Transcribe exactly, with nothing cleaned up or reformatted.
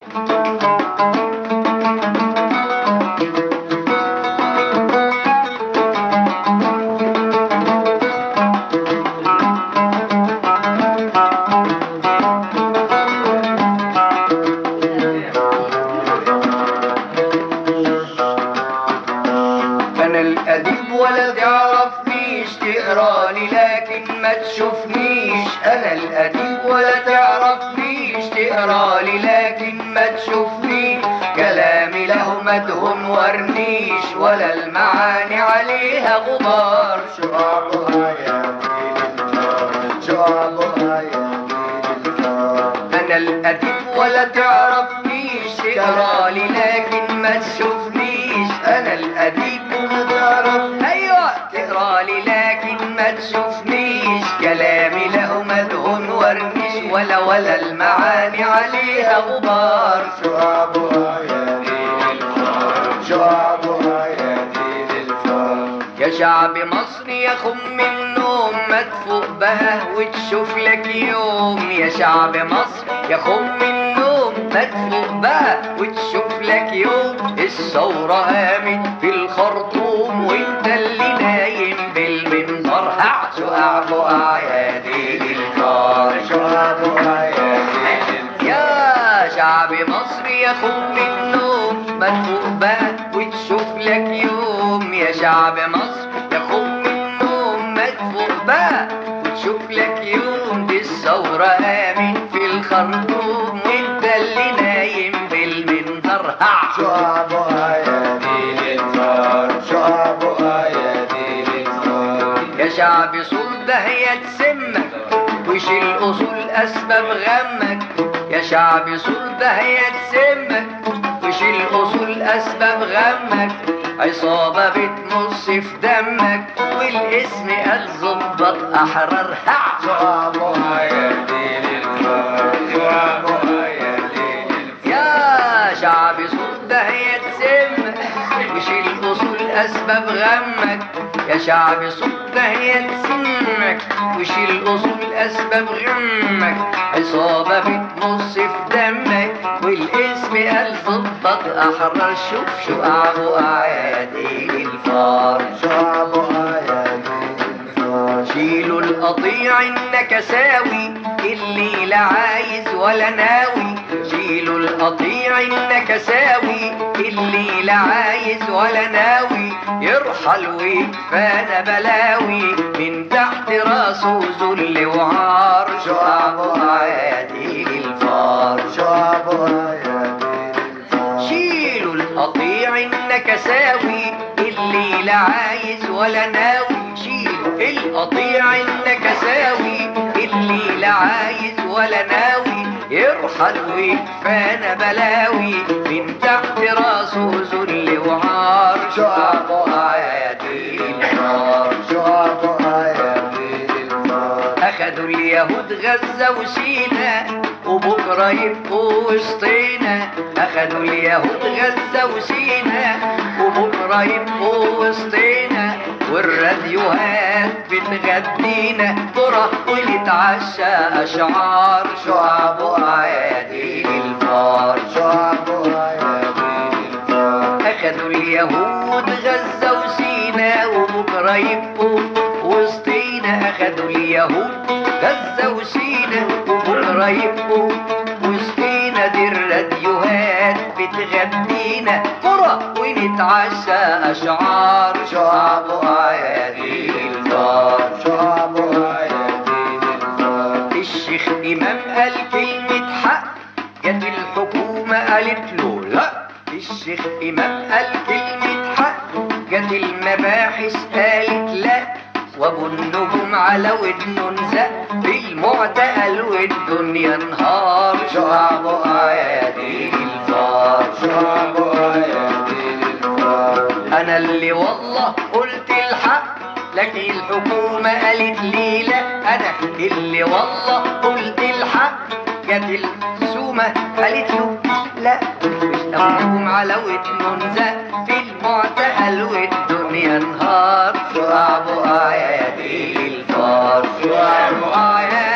الأديب ولا تعرفنيش تقرالي لكن ما تشوفنيش. أنا الأديب ولا تعرفنيش تقرالي لكن ما تشوفنيش. كلامي له مدهن ورنيش ولا المعاني عليها غبار. شعبها يا دين الفار شعبها يا دين الفار. أنا الأديب ولا تعرفنيش تقرالي لكن ما تشوفنيش. أنا الأديب ايوه تقرالي لكن ما تشوفنيش. كلامي له مدهن ورنيش ولا ولا المعاني عليها غبار. شعبها يا دين الفار شعبها يا دين الفار. يا شعب مصر يا خم النوم ما تفوق بها وتشوف لك يوم. يا شعب مصر يا خم النوم ما تفوق بها وتشوف لك يوم. الثورة قامت في الخرطوم وانت اللي نايم بالمنظر. شقع شقع يا دين الفار شعبها يا دين الفار. يا شعب مصر يا خم النوم ما تفوق بها وتشوف لك يوم. يا شعب مصر يا خم النوم ما تفوق بها وتشوف لك يوم. دي الثورة قامت في الخرطوم وانت اللي نايم بالمنظر. شعبها يا دين الفار شعبها يا دين الفار. يا شعب صول دهية تسمك وشيل أصول أسباب غمك. يا شعب صول دهية تسمك وشيل أصول أسباب غمك. عصابة بتمص في دمك والاسم قال ظبط أحرار. شعبها يا دين الفار شعبها يا دين الفار. يا شعب صول دهية تسمك وشيل أصول أسباب غمك. يا شعب صول دهية تسمك وشيل أصول أسباب غمك. عصابة بتمص في دمك والاسم قال ظبط أحرار. شوف شقع بقع يا دين الفار شعبها يا دين الفار. شيلوا القطيع النكساوي اللي لا عايز ولا ناوي. شيلوا القطيع النكساوي اللي لا عايز ولا ناوي. يرحل ويكفانا بلاوي من تحت راسه ذل وعار. شعبها يا دين الفار شعبها يا دين الفار. شيلوا القطيع النكساوي اللي لا عايز ولا ناوي. شيلوا القطيع النكساوي اللي لا عايز ولا ناوي. يرحل ويكفانا بلاوي من تحت راسه ذل وعار. شعبها يا دين الفار شعبها يا دين الفار. أخدوا اليهود غزة وسينا وبكرة يبقوا وسطينا. أخدوا اليهود غزة وسينا وبكرة يبقوا وسطينا. والراديوهات بتغدينا ترى ونتعشى أشعار. شعبها يا دين الفار شعبها يا دين الفار. أخدوا اليهود غزة وسينا وبكرة يبقوا وسطينا. أخدوا اليهود غزة وسينا وبكرة يبقوا وسطينا. دي الراديوهات بتغدينا قرى ونتعشى أشعار. شعبها يا دين الفار شعبها يا دين الفار. الشيخ إمام قال كلمة حق جت الحكومة قالت له لا. الشيخ إمام قال كلمة حق جت المباحث قالت لا. وابو النجوم على ودنه نزق بالمعتقل والدنيا نهار. شعبها يا دين الفار شعبها يا دين الفار. انا اللي والله قلت الحق لكن الحكومة قالت لي لا. انا اللي والله قلت الحق جت السومة قالت له لا. مش ابوهم على ودنه نزق في المعتقل والدنيا نهار. شعبها يا دين الفار شعبها يا